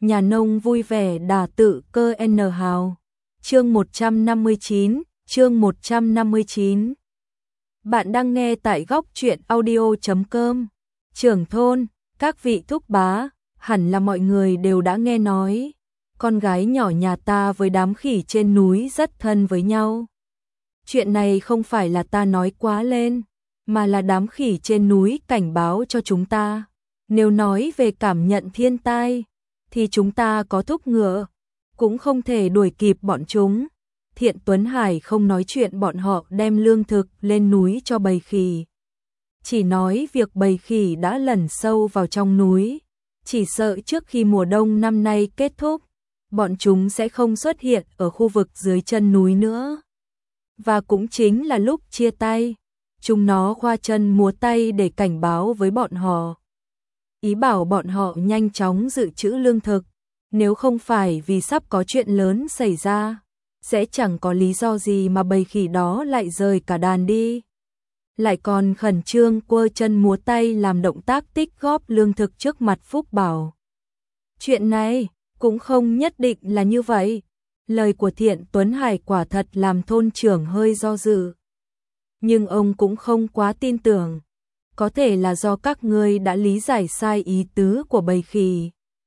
nhà nông vui vẻ đả tự cơ N hào. Chương 159, chương 159. Bạn đang nghe tại góc truyện audio.com. Trưởng thôn, các vị thúc bá, hẳn là mọi người đều đã nghe nói, con gái nhỏ nhà ta với đám khỉ trên núi rất thân với nhau. Chuyện này không phải là ta nói quá lên, mà là đám khỉ trên núi cảnh báo cho chúng ta. Nếu nói về cảm nhận thiên tai, thì chúng ta có thúc ngựa, cũng không thể đuổi kịp bọn chúng. Thiện Tuấn Hải không nói chuyện bọn họ đem lương thực lên núi cho bầy khỉ. Chỉ nói việc bầy khỉ đã lẩn sâu vào trong núi, chỉ sợ trước khi mùa đông năm nay kết thúc, bọn chúng sẽ không xuất hiện ở khu vực dưới chân núi nữa. Và cũng chính là lúc chia tay, chúng nó khoa chân múa tay để cảnh báo với bọn họ. Ý bảo bọn họ nhanh chóng dự trữ lương thực, nếu không phải vì sắp có chuyện lớn xảy ra, sẽ chẳng có lý do gì mà bầy khỉ đó lại rời cả đàn đi. Lại còn khẩn trương quơ chân múa tay làm động tác tích góp lương thực trước mặt Phúc Bảo. Chuyện này cũng không nhất định là như vậy. Lời của Thiện Tuấn Hải quả thật làm thôn trưởng hơi do dự. Nhưng ông cũng không quá tin tưởng. Có thể là do các ngươi đã lý giải sai ý tứ của bầy khỉ.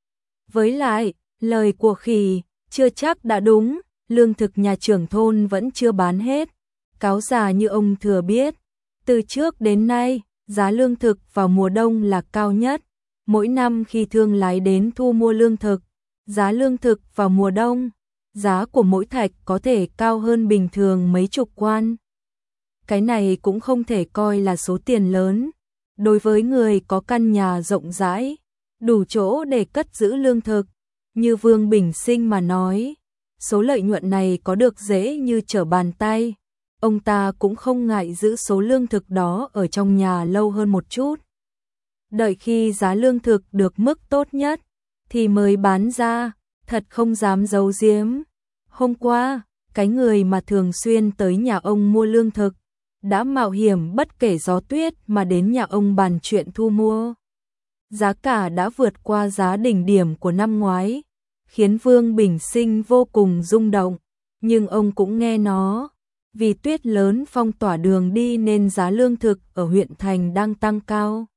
Với lại, lời của khỉ chưa chắc đã đúng, lương thực nhà trưởng thôn vẫn chưa bán hết. Cáo già như ông thừa biết, từ trước đến nay, giá lương thực vào mùa đông là cao nhất. Mỗi năm khi thương lái đến thu mua lương thực, giá lương thực vào mùa đông, giá của mỗi thạch có thể cao hơn bình thường mấy chục quan. Cái này cũng không thể coi là số tiền lớn. Đối với người có căn nhà rộng rãi, đủ chỗ để cất giữ lương thực, như Vương Bình Sinh mà nói, số lợi nhuận này có được dễ như trở bàn tay. Ông ta cũng không ngại giữ số lương thực đó ở trong nhà lâu hơn một chút. Đợi khi giá lương thực được mức tốt nhất, thì mới bán ra, thật không dám giấu giếm. Hôm qua, cái người mà thường xuyên tới nhà ông mua lương thực, đã mạo hiểm bất kể gió tuyết mà đến nhà ông bàn chuyện thu mua. Giá cả đã vượt qua giá đỉnh điểm của năm ngoái, khiến Vương Bình Sinh vô cùng rung động, nhưng ông cũng nghe nó. Vì tuyết lớn phong tỏa đường đi nên giá lương thực ở huyện thành đang tăng cao.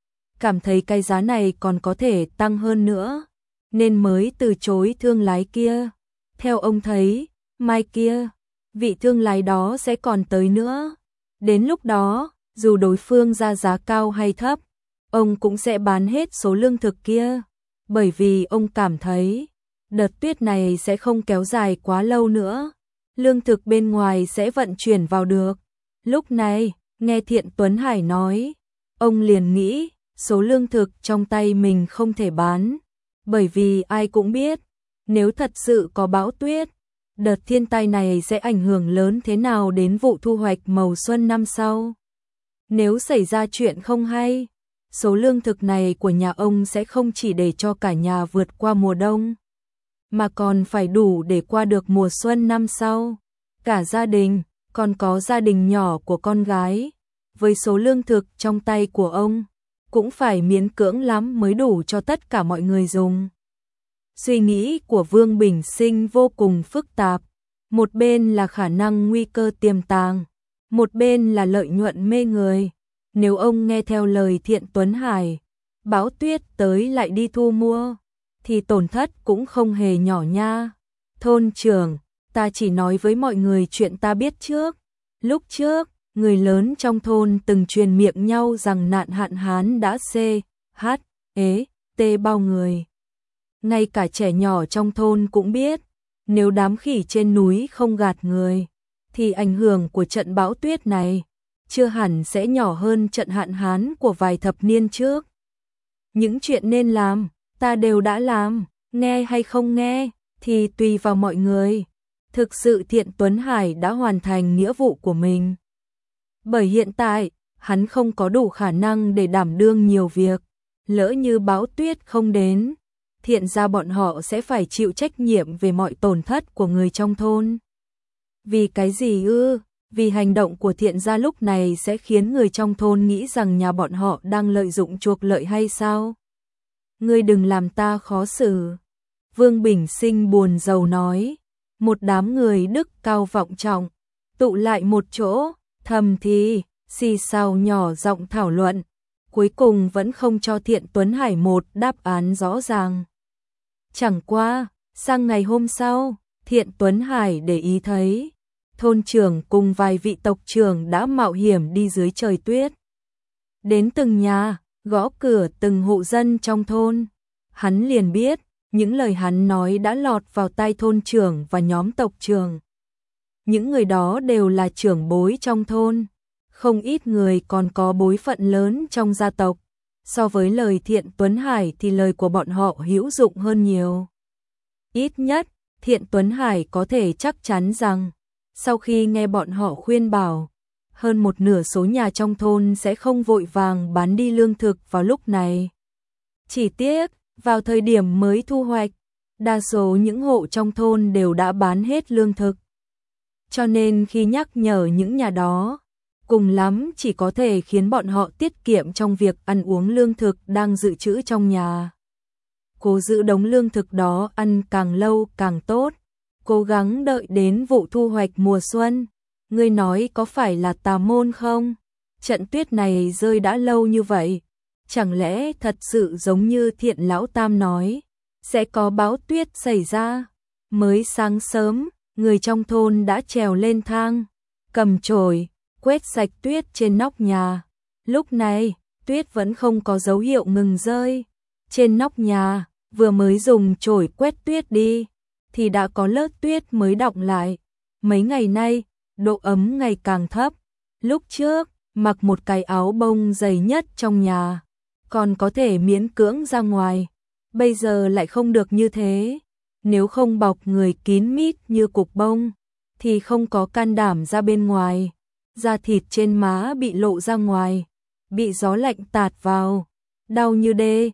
Cảm thấy cái giá này còn có thể tăng hơn nữa, nên mới từ chối thương lái kia. Theo ông thấy, mai kia, vị thương lái đó sẽ còn tới nữa. Đến lúc đó, dù đối phương ra giá cao hay thấp, ông cũng sẽ bán hết số lương thực kia. Bởi vì ông cảm thấy, đợt tuyết này sẽ không kéo dài quá lâu nữa. Lương thực bên ngoài sẽ vận chuyển vào được. Lúc này, nghe Thiện Tuấn Hải nói, ông liền nghĩ, số lương thực trong tay mình không thể bán. Bởi vì ai cũng biết, nếu thật sự có bão tuyết, đợt thiên tai này sẽ ảnh hưởng lớn thế nào đến vụ thu hoạch màu xuân năm sau. Nếu xảy ra chuyện không hay, số lương thực này của nhà ông sẽ không chỉ để cho cả nhà vượt qua mùa đông, mà còn phải đủ để qua được mùa xuân năm sau. Cả gia đình, còn có gia đình nhỏ của con gái, với số lương thực trong tay của ông, cũng phải miễn cưỡng lắm mới đủ cho tất cả mọi người dùng. Suy nghĩ của Vương Bình Sinh vô cùng phức tạp, một bên là khả năng nguy cơ tiềm tàng, một bên là lợi nhuận mê người. Nếu ông nghe theo lời Thiện Tuấn Hải, bão tuyết tới lại đi thu mua, thì tổn thất cũng không hề nhỏ nha. Thôn trưởng, ta chỉ nói với mọi người chuyện ta biết trước. Lúc trước, người lớn trong thôn từng truyền miệng nhau rằng nạn hạn hán đã bao người. Ngay cả trẻ nhỏ trong thôn cũng biết, nếu đám khỉ trên núi không gạt người, thì ảnh hưởng của trận bão tuyết này chưa hẳn sẽ nhỏ hơn trận hạn hán của vài thập niên trước. Những chuyện nên làm, ta đều đã làm, nghe hay không nghe, thì tùy vào mọi người. Thực sự Thiện Tuấn Hải đã hoàn thành nghĩa vụ của mình. Bởi hiện tại, hắn không có đủ khả năng để đảm đương nhiều việc. Lỡ như bão tuyết không đến, Thiện gia bọn họ sẽ phải chịu trách nhiệm về mọi tổn thất của người trong thôn. Vì cái gì ư? Vì hành động của Thiện gia lúc này sẽ khiến người trong thôn nghĩ rằng nhà bọn họ đang lợi dụng chuộc lợi hay sao? Ngươi đừng làm ta khó xử. Vương Bình Sinh buồn rầu nói. Một đám người đức cao vọng trọng, tụ lại một chỗ, thầm thì, xì xào nhỏ giọng thảo luận, cuối cùng vẫn không cho Thiện Tuấn Hải một đáp án rõ ràng. Chẳng qua, sang ngày hôm sau, Thiện Tuấn Hải để ý thấy, thôn trưởng cùng vài vị tộc trưởng đã mạo hiểm đi dưới trời tuyết. Đến từng nhà, gõ cửa từng hộ dân trong thôn. Hắn liền biết, những lời hắn nói đã lọt vào tai thôn trưởng và nhóm tộc trưởng. Những người đó đều là trưởng bối trong thôn. Không ít người còn có bối phận lớn trong gia tộc. So với lời Thiện Tuấn Hải thì lời của bọn họ hữu dụng hơn nhiều. Ít nhất, Thiện Tuấn Hải có thể chắc chắn rằng, sau khi nghe bọn họ khuyên bảo, hơn một nửa số nhà trong thôn sẽ không vội vàng bán đi lương thực vào lúc này. Chỉ tiếc, vào thời điểm mới thu hoạch, đa số những hộ trong thôn đều đã bán hết lương thực. Cho nên khi nhắc nhở những nhà đó, cùng lắm chỉ có thể khiến bọn họ tiết kiệm trong việc ăn uống lương thực đang dự trữ trong nhà. Cố giữ đống lương thực đó ăn càng lâu càng tốt, cố gắng đợi đến vụ thu hoạch mùa xuân. Ngươi nói có phải là tà môn không? Trận tuyết này rơi đã lâu như vậy, chẳng lẽ thật sự giống như Thiện Lão Tam nói, sẽ có bão tuyết xảy ra? Mới sáng sớm, người trong thôn đã trèo lên thang, cầm chổi, quét sạch tuyết trên nóc nhà. Lúc này, tuyết vẫn không có dấu hiệu ngừng rơi. Trên nóc nhà, vừa mới dùng chổi quét tuyết đi, thì đã có lớp tuyết mới đọng lại. Mấy ngày nay, độ ấm ngày càng thấp. Lúc trước, mặc một cái áo bông dày nhất trong nhà, còn có thể miễn cưỡng ra ngoài. Bây giờ lại không được như thế. Nếu không bọc người kín mít như cục bông, thì không có can đảm ra bên ngoài. Da thịt trên má bị lộ ra ngoài, bị gió lạnh tạt vào, đau như đê,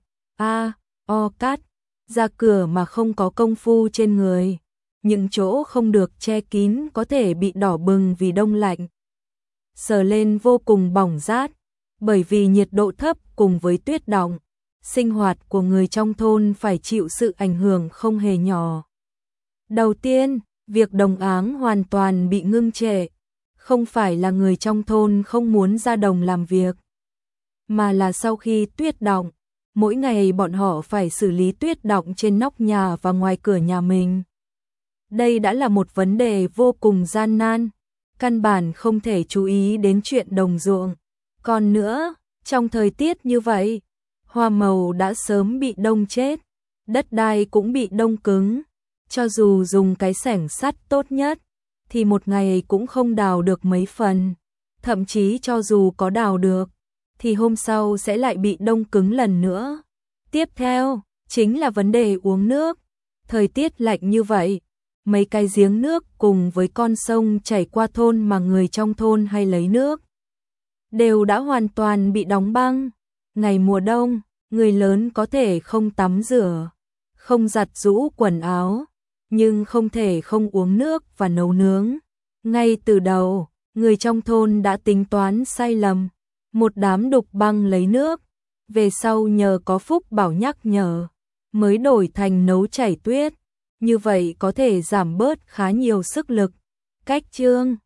cắt. Ra cửa mà không có công phu trên người, những chỗ không được che kín có thể bị đỏ bừng vì đông lạnh. Sờ lên vô cùng bỏng rát, bởi vì nhiệt độ thấp cùng với tuyết đọng, sinh hoạt của người trong thôn phải chịu sự ảnh hưởng không hề nhỏ. Đầu tiên, việc đồng áng hoàn toàn bị ngưng trệ, không phải là người trong thôn không muốn ra đồng làm việc, mà là sau khi tuyết đọng, mỗi ngày bọn họ phải xử lý tuyết đọng trên nóc nhà và ngoài cửa nhà mình. Đây đã là một vấn đề vô cùng gian nan, căn bản không thể chú ý đến chuyện đồng ruộng. Còn nữa, trong thời tiết như vậy, hoa màu đã sớm bị đông chết, đất đai cũng bị đông cứng. Cho dù dùng cái xẻng sắt tốt nhất, thì một ngày cũng không đào được mấy phần. Thậm chí cho dù có đào được, thì hôm sau sẽ lại bị đông cứng lần nữa. Tiếp theo, chính là vấn đề uống nước. Thời tiết lạnh như vậy, mấy cái giếng nước cùng với con sông chảy qua thôn mà người trong thôn hay lấy nước, đều đã hoàn toàn bị đóng băng. Ngày mùa đông, người lớn có thể không tắm rửa, không giặt giũ quần áo, nhưng không thể không uống nước và nấu nướng. Ngay từ đầu, người trong thôn đã tính toán sai lầm, một đám đục băng lấy nước, về sau nhờ có Phúc Bảo nhắc nhở, mới đổi thành nấu chảy tuyết, như vậy có thể giảm bớt khá nhiều sức lực. Cách chương